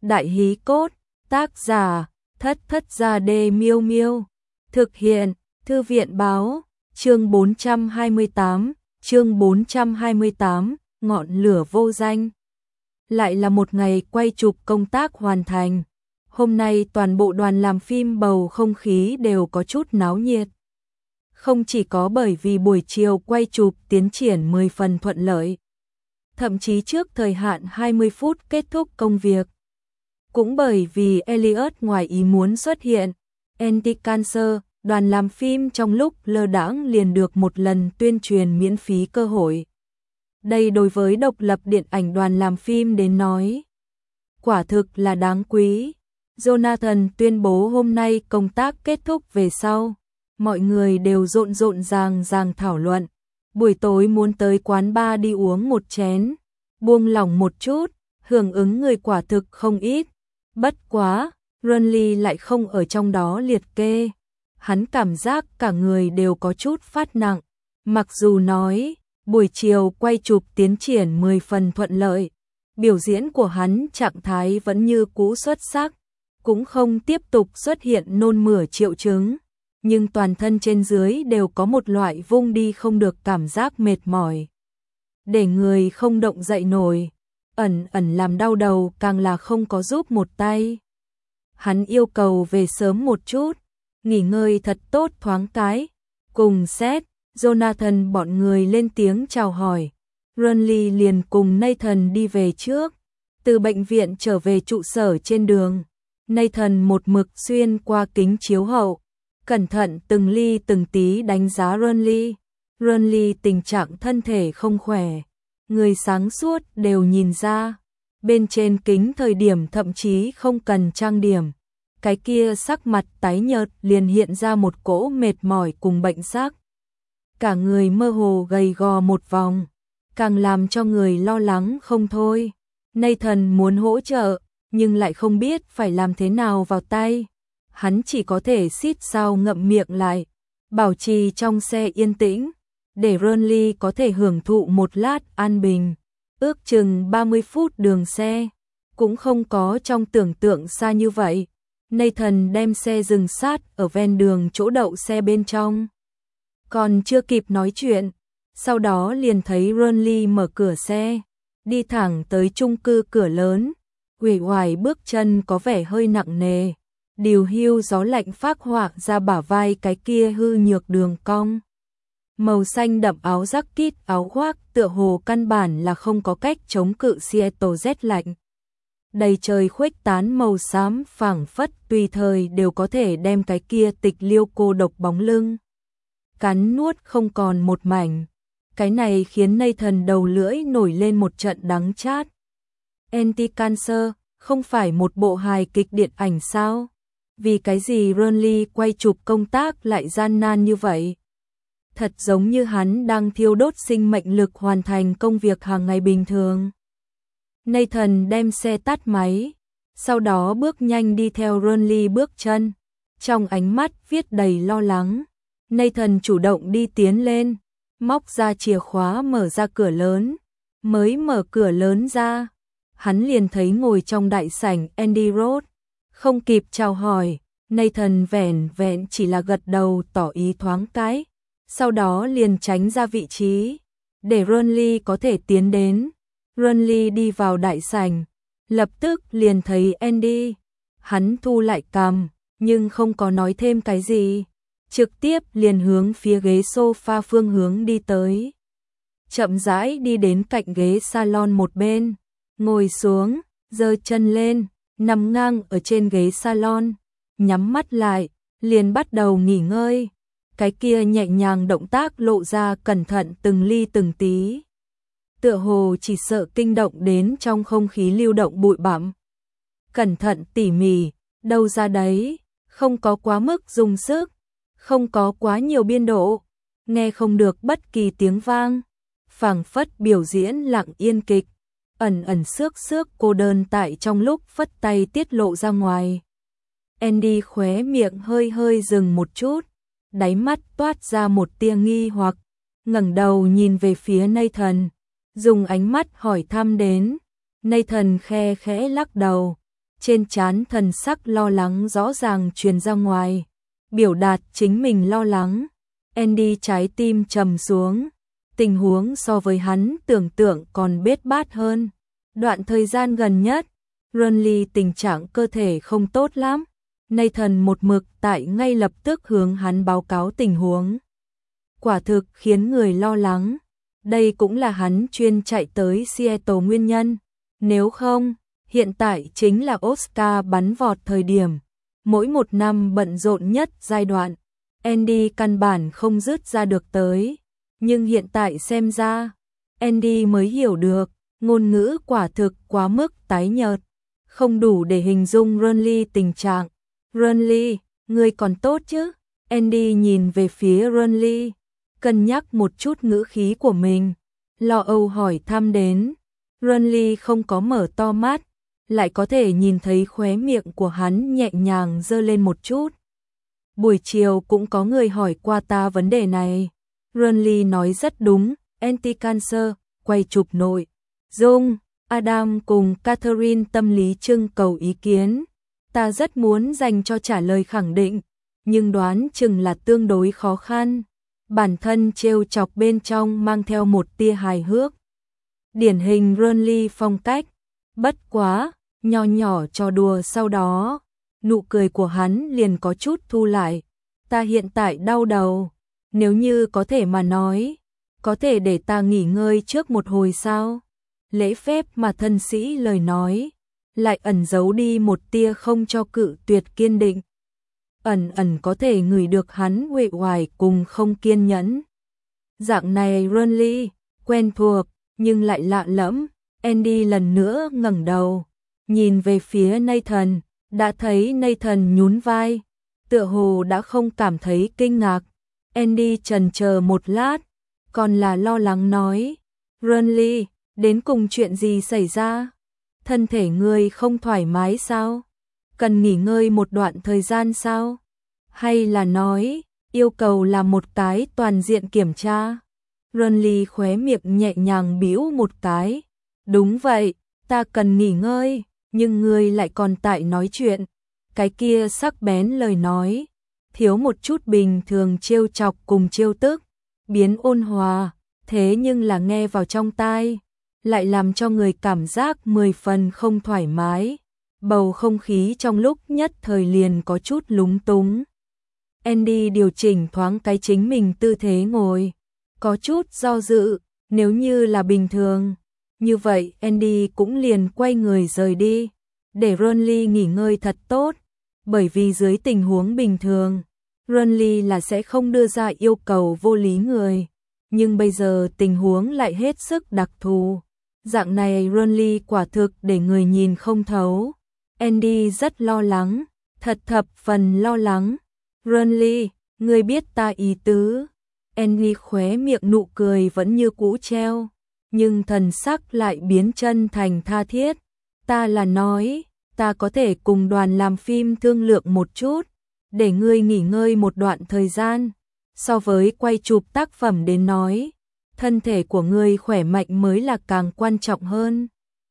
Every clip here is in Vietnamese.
Đại hí cốt, tác giả, Thất Thất Gia Đê Miêu Miêu. Thực hiện, Thư viện báo, chương 428, ngọn lửa vô danh. Lại là một ngày quay chụp công tác hoàn thành. Hôm nay toàn bộ đoàn làm phim bầu không khí đều có chút náo nhiệt. Không chỉ có bởi vì buổi chiều quay chụp tiến triển 10 phần thuận lợi, thậm chí trước thời hạn 20 phút kết thúc công việc. Cũng bởi vì Elliot ngoài ý muốn xuất hiện, Anti-Cancer, đoàn làm phim trong lúc lơ đãng liền được một lần tuyên truyền miễn phí cơ hội. Đây đối với độc lập điện ảnh đoàn làm phim đến nói, quả thực là đáng quý. Jonathan tuyên bố hôm nay công tác kết thúc về sau, mọi người đều rộn ràng thảo luận. Buổi tối muốn tới quán bar đi uống một chén, buông lỏng một chút, hưởng ứng người quả thực không ít. Bất quá, Renly lại không ở trong đó liệt kê. Hắn cảm giác cả người đều có chút phát nặng. Mặc dù nói, buổi chiều quay chụp tiến triển 10 phần thuận lợi, biểu diễn của hắn trạng thái vẫn như cũ xuất sắc, cũng không tiếp tục xuất hiện nôn mửa triệu chứng, nhưng toàn thân trên dưới đều có một loại vung đi không được cảm giác mệt mỏi, để người không động dậy nổi, ẩn làm đau đầu càng là không có giúp một tay. Hắn yêu cầu về sớm một chút, nghỉ ngơi thật tốt thoáng cái. Cùng Seth, Jonathan bọn người lên tiếng chào hỏi, Renly liền cùng Nathan đi về trước. Từ bệnh viện trở về trụ sở trên đường, Nathan một mực xuyên qua kính chiếu hậu, cẩn thận từng ly từng tí đánh giá Renly. Renly tình trạng thân thể không khỏe, người sáng suốt đều nhìn ra. Bên trên kính thời điểm thậm chí không cần trang điểm, cái kia sắc mặt tái nhợt liền hiện ra một cỗ mệt mỏi cùng bệnh sắc. Cả người mơ hồ gầy gò một vòng, càng làm cho người lo lắng không thôi. Nathan muốn hỗ trợ, nhưng lại không biết phải làm thế nào vào tay. Hắn chỉ có thể xít sao ngậm miệng lại, bảo trì trong xe yên tĩnh, để Renly có thể hưởng thụ một lát an bình. Ước chừng 30 phút đường xe, cũng không có trong tưởng tượng xa như vậy. Nathan đem xe dừng sát ở ven đường chỗ đậu xe bên trong. Còn chưa kịp nói chuyện, sau đó liền thấy Renly mở cửa xe, đi thẳng tới chung cư cửa lớn. Uể oải bước chân có vẻ hơi nặng nề, điều hưu gió lạnh phác họa ra bả vai cái kia hư nhược đường cong. Màu xanh đậm áo jacket áo khoác tựa hồ căn bản là không có cách chống cự Seattle rét lạnh. Đầy trời khuếch tán màu xám phảng phất tùy thời đều có thể đem cái kia tịch liêu cô độc bóng lưng cắn nuốt không còn một mảnh. Cái này khiến Nathan đầu lưỡi nổi lên một trận đắng chát. Anti-Cancer không phải một bộ hài kịch điện ảnh sao? Vì cái gì Renly quay chụp công tác lại gian nan như vậy? Thật giống như hắn đang thiêu đốt sinh mệnh lực hoàn thành công việc hàng ngày bình thường. Nathan đem xe tắt máy, sau đó bước nhanh đi theo Renly bước chân, trong ánh mắt viết đầy lo lắng. Nathan chủ động đi tiến lên, móc ra chìa khóa mở ra cửa lớn. Mới mở cửa lớn ra, hắn liền thấy ngồi trong đại sảnh Andy Roth. Không kịp chào hỏi, Nathan vẻn vẹn chỉ là gật đầu tỏ ý thoáng cái, sau đó liền tránh ra vị trí, để Renly có thể tiến đến. Renly đi vào đại sảnh, lập tức liền thấy Andy. Hắn thu lại cằm, nhưng không có nói thêm cái gì, trực tiếp liền hướng phía ghế sofa phương hướng đi tới. Chậm rãi đi đến cạnh ghế salon một bên, ngồi xuống, giơ chân lên, nằm ngang ở trên ghế salon, nhắm mắt lại, liền bắt đầu nghỉ ngơi. Cái kia nhẹ nhàng động tác lộ ra cẩn thận từng ly từng tí, tựa hồ chỉ sợ kinh động đến trong không khí lưu động bụi bặm. Cẩn thận tỉ mỉ, đâu ra đấy, không có quá mức dùng sức, không có quá nhiều biên độ, nghe không được bất kỳ tiếng vang, phảng phất biểu diễn lặng yên kịch, ẩn xước cô đơn tại trong lúc phất tay tiết lộ ra ngoài. Andy khóe miệng hơi dừng một chút, đáy mắt toát ra một tia nghi hoặc, ngẩng đầu nhìn về phía Nathan, dùng ánh mắt hỏi thăm đến. Nathan khe khẽ lắc đầu, trên trán thần sắc lo lắng rõ ràng truyền ra ngoài, biểu đạt chính mình lo lắng. Andy trái tim trầm xuống, tình huống so với hắn tưởng tượng còn bết bát hơn. Đoạn thời gian gần nhất, Renly tình trạng cơ thể không tốt lắm. Nathan một mực tại ngay lập tức hướng hắn báo cáo tình huống. Quả thực khiến người lo lắng. Đây cũng là hắn chuyên chạy tới Seattle nguyên nhân. Nếu không, hiện tại chính là Oscar bắn vọt thời điểm. Mỗi một năm bận rộn nhất giai đoạn, Andy căn bản không dứt ra được tới. Nhưng hiện tại xem ra, Andy mới hiểu được, ngôn ngữ quả thực quá mức tái nhợt, không đủ để hình dung Renly tình trạng. Renly, ngươi còn tốt chứ? Andy nhìn về phía Renly, cân nhắc một chút ngữ khí của mình, lo âu hỏi thăm đến. Renly không có mở to mắt, lại có thể nhìn thấy khóe miệng của hắn nhẹ nhàng giơ lên một chút. Buổi chiều cũng có người hỏi qua ta vấn đề này. Renly nói rất đúng, anti-cancer, quay chụp nội dung, Adam cùng Catherine tâm lý trưng cầu ý kiến. Ta rất muốn dành cho trả lời khẳng định, nhưng đoán chừng là tương đối khó khăn. Bản thân trêu chọc bên trong mang theo một tia hài hước. Điển hình Renly phong cách, bất quá, nho nhỏ trò đùa sau đó, nụ cười của hắn liền có chút thu lại. Ta hiện tại đau đầu, nếu như có thể mà nói, có thể để ta nghỉ ngơi trước một hồi sao? Lễ phép mà thân sĩ lời nói, lại ẩn giấu đi một tia không cho cự tuyệt kiên định. Ẩn ẩn có thể ngửi được hắn uể oải cùng không kiên nhẫn. Dạng này Renly, quen thuộc, nhưng lại lạ lẫm. Andy lần nữa ngẩng đầu, nhìn về phía Nathan, đã thấy Nathan nhún vai, tựa hồ đã không cảm thấy kinh ngạc. Andy chần chờ một lát, còn là lo lắng nói, Renly, đến cùng chuyện gì xảy ra? Thân thể ngươi không thoải mái sao? Cần nghỉ ngơi một đoạn thời gian sao? Hay là nói, yêu cầu làm một cái toàn diện kiểm tra? Renly khóe miệng nhẹ nhàng bĩu một cái. Đúng vậy, ta cần nghỉ ngơi, nhưng ngươi lại còn tại nói chuyện. Cái kia sắc bén lời nói, thiếu một chút bình thường trêu chọc cùng trêu tức, biến ôn hòa, thế nhưng là nghe vào trong tai, lại làm cho người cảm giác 10 phần không thoải mái. Bầu không khí trong lúc nhất thời liền có chút lúng túng. Andy điều chỉnh thoáng cái chính mình tư thế ngồi, có chút do dự, nếu như là bình thường. Như vậy Andy cũng liền quay người rời đi, để Renly nghỉ ngơi thật tốt, bởi vì dưới tình huống bình thường, Renly là sẽ không đưa ra yêu cầu vô lý người, nhưng bây giờ tình huống lại hết sức đặc thù. Dạng này Renly quả thực để người nhìn không thấu. Andy rất lo lắng, thật thập phần lo lắng. Renly, ngươi biết ta ý tứ. Andy khóe miệng nụ cười vẫn như cũ treo, nhưng thần sắc lại biến chân thành tha thiết. Ta là nói, ta có thể cùng đoàn làm phim thương lượng một chút, để ngươi nghỉ ngơi một đoạn thời gian. So với quay chụp tác phẩm đến nói, thân thể của ngươi khỏe mạnh mới là càng quan trọng hơn.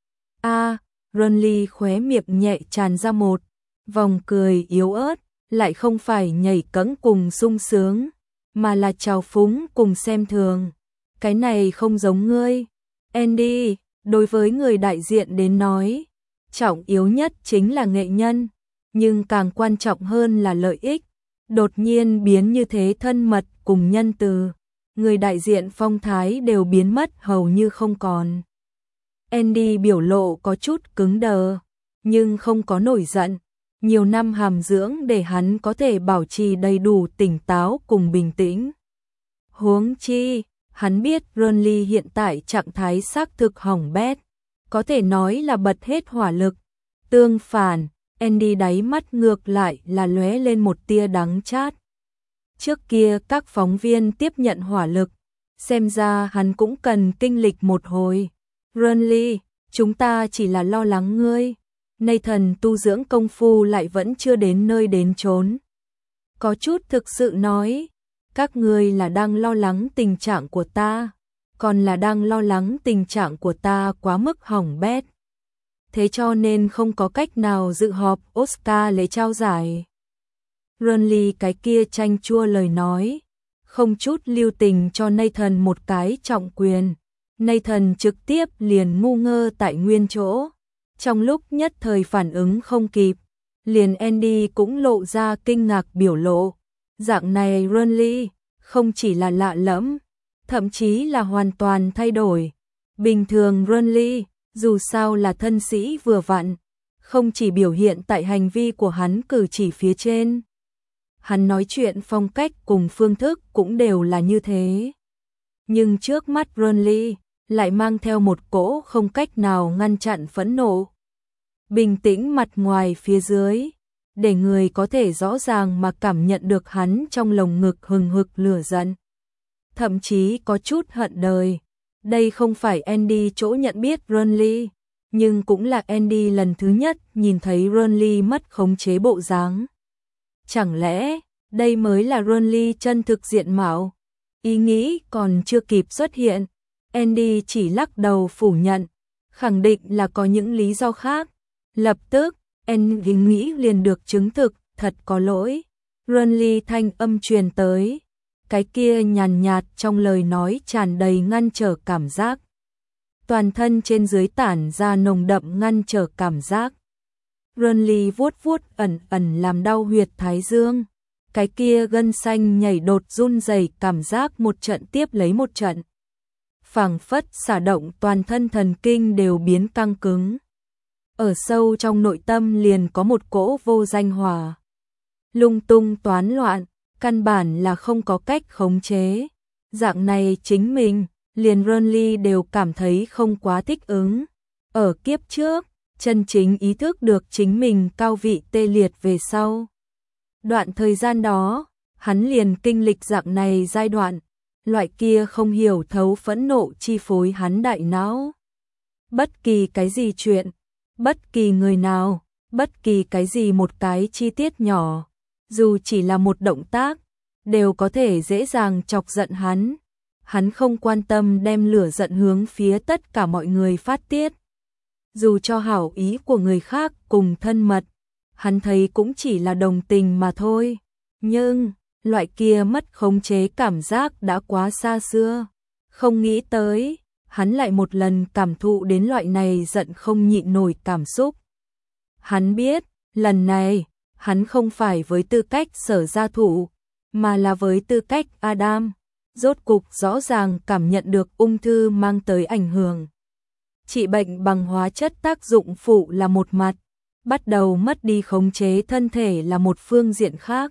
Renly khóe miệng nhẹ tràn ra một vòng cười yếu ớt, lại không phải nhảy cẫng cùng sung sướng, mà là trào phúng cùng xem thường. Cái này không giống ngươi. Andy, đối với người đại diện đến nói, trọng yếu nhất chính là nghệ nhân, nhưng càng quan trọng hơn là lợi ích. Đột nhiên biến như thế thân mật cùng nhân từ, người đại diện phong thái đều biến mất hầu như không còn. Andy biểu lộ có chút cứng đờ, nhưng không có nổi giận. Nhiều năm hàm dưỡng để hắn có thể bảo trì đầy đủ tỉnh táo cùng bình tĩnh. Huống chi, hắn biết Renly hiện tại trạng thái xác thực hỏng bét, có thể nói là bật hết hỏa lực. Tương phản, Andy đáy mắt ngược lại là lóe lên một tia đắng chát. Trước kia các phóng viên tiếp nhận hỏa lực, xem ra hắn cũng cần kinh lịch một hồi. Renly, chúng ta chỉ là lo lắng ngươi. Nathan tu dưỡng công phu lại vẫn chưa đến nơi đến chốn. Có chút thực sự nói, các ngươi là đang lo lắng tình trạng của ta, còn là đang lo lắng tình trạng của ta quá mức hỏng bét. thế cho nên không có cách nào dự họp Oscar lễ trao giải. Renly cái kia chanh chua lời nói, không chút lưu tình cho Nathan một cái trọng quyền. Nathan trực tiếp liền ngu ngơ tại nguyên chỗ, trong lúc nhất thời phản ứng không kịp, liền Andy cũng lộ ra kinh ngạc biểu lộ. Dạng này Renly không chỉ là lạ lẫm, thậm chí là hoàn toàn thay đổi. Bình thường Renly, dù sao là thân sĩ vừa vặn, không chỉ biểu hiện tại hành vi của hắn cử chỉ phía trên. Hắn nói chuyện phong cách cùng phương thức cũng đều là như thế. Nhưng trước mắt Renly lại mang theo một cỗ không cách nào ngăn chặn phẫn nộ. Bình tĩnh mặt ngoài phía dưới, để người có thể rõ ràng mà cảm nhận được hắn trong lồng ngực hừng hực lửa giận. Thậm chí có chút hận đời. Đây không phải Andy chỗ nhận biết Renly, nhưng cũng là Andy lần thứ nhất nhìn thấy Renly mất khống chế bộ dáng. Chẳng lẽ đây mới là Renly chân thực diện mạo? Ý nghĩ còn chưa kịp xuất hiện, Andy chỉ lắc đầu phủ nhận, khẳng định là có những lý do khác. Lập tức, Andy nghĩ liền được chứng thực, thật có lỗi. Renly thanh âm truyền tới, cái kia nhàn nhạt trong lời nói tràn đầy ngăn trở cảm giác. Toàn thân trên dưới tản ra nồng đậm ngăn trở cảm giác. Renly vuốt vuốt ẩn ẩn làm đau huyệt thái dương. Cái kia gân xanh nhảy đột run rẩy cảm giác một trận tiếp lấy một trận. Phảng phất xả động toàn thân thần kinh đều biến căng cứng. Ở sâu trong nội tâm liền có một cỗ vô danh hỏa. Lung tung toán loạn, căn bản là không có cách khống chế. Dạng này chính mình, liền Renly đều cảm thấy không quá thích ứng. Ở kiếp trước, chân chính ý thức được chính mình cao vị tê liệt về sau. Đoạn thời gian đó, hắn liền kinh lịch dạng này giai đoạn, loại kia không hiểu thấu phẫn nộ chi phối hắn đại não. Bất kỳ cái gì chuyện, bất kỳ người nào, bất kỳ cái gì một cái chi tiết nhỏ, dù chỉ là một động tác, đều có thể dễ dàng chọc giận hắn. Hắn không quan tâm đem lửa giận hướng phía tất cả mọi người phát tiết. Dù cho hảo ý của người khác cùng thân mật, hắn thấy cũng chỉ là đồng tình mà thôi. Nhưng, loại kia mất khống chế cảm giác đã quá xa xưa. Không nghĩ tới, hắn lại một lần cảm thụ đến loại này giận không nhịn nổi cảm xúc. Hắn biết, lần này, hắn không phải với tư cách Sở gia thủ, mà là với tư cách Adam. Rốt cục rõ ràng cảm nhận được ung thư mang tới ảnh hưởng. Trị bệnh bằng hóa chất tác dụng phụ là một mặt, bắt đầu mất đi khống chế thân thể là một phương diện khác.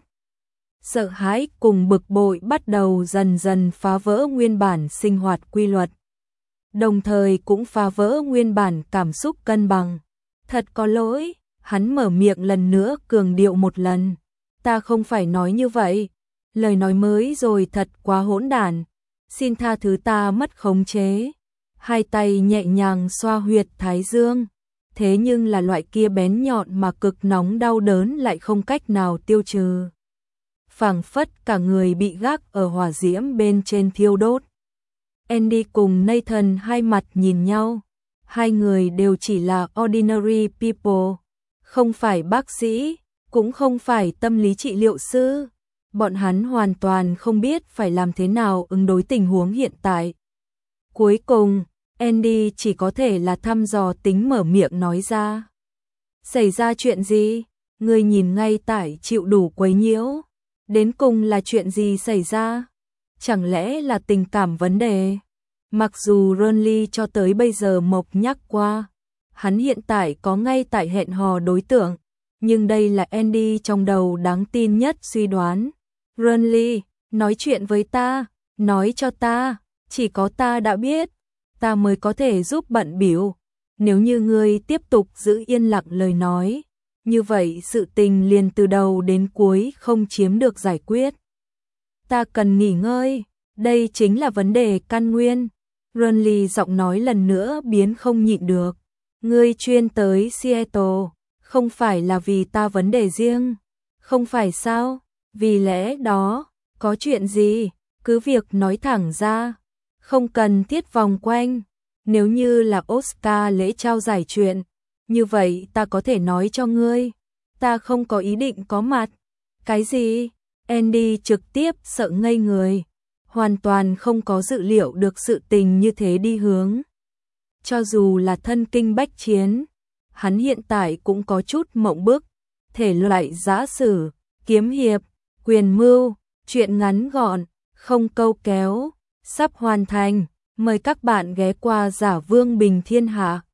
Sợ hãi cùng bực bội bắt đầu dần dần phá vỡ nguyên bản sinh hoạt quy luật. Đồng thời cũng phá vỡ nguyên bản cảm xúc cân bằng. Thật có lỗi, hắn mở miệng lần nữa cường điệu một lần. Ta không phải nói như vậy. Lời nói mới rồi thật quá hỗn đản. Xin tha thứ ta mất khống chế. Hai tay nhẹ nhàng xoa huyệt thái dương. Thế nhưng là loại kia bén nhọn mà cực nóng đau đớn lại không cách nào tiêu trừ. Phảng phất cả người bị gác ở hỏa diễm bên trên thiêu đốt. Andy cùng Nathan hai mặt nhìn nhau. Hai người đều chỉ là ordinary people. Không phải bác sĩ, cũng không phải tâm lý trị liệu sư. Bọn hắn hoàn toàn không biết phải làm thế nào ứng đối tình huống hiện tại. Cuối cùng, Andy chỉ có thể là thăm dò tính mở miệng nói ra. Xảy ra chuyện gì? Người nhìn ngay tại chịu đủ quấy nhiễu. Đến cùng là chuyện gì xảy ra? Chẳng lẽ là tình cảm vấn đề? Mặc dù Renly cho tới bây giờ mộc nhắc qua, hắn hiện tại có ngay tại hẹn hò đối tượng, nhưng đây là Andy trong đầu đáng tin nhất suy đoán. Renly, nói chuyện với ta, nói cho ta, chỉ có ta đã biết, ta mới có thể giúp bận bịu. Nếu như ngươi tiếp tục giữ yên lặng lời nói, như vậy sự tình liền từ đầu đến cuối không chiếm được giải quyết. Ta cần nghỉ ngơi, đây chính là vấn đề căn nguyên. Renly giọng nói lần nữa biến không nhịn được. Ngươi chuyên tới Seattle, không phải là vì ta vấn đề riêng, không phải sao? Vì lẽ đó, có chuyện gì, cứ việc nói thẳng ra, không cần thiết vòng quanh. Nếu như là Oscar lễ trao giải chuyện, Như vậy ta có thể nói cho ngươi, ta không có ý định có mặt. Cái gì? Andy trực tiếp sợ ngây người, hoàn toàn không có dự liệu được sự tình như thế đi hướng. Cho dù là thân kinh bách chiến, hắn hiện tại cũng có chút mộng bức, thể loại giã sử, kiếm hiệp, quyền mưu, chuyện ngắn gọn, không câu kéo, sắp hoàn thành, mời các bạn ghé qua Giả Vương Bình Thiên Hạ.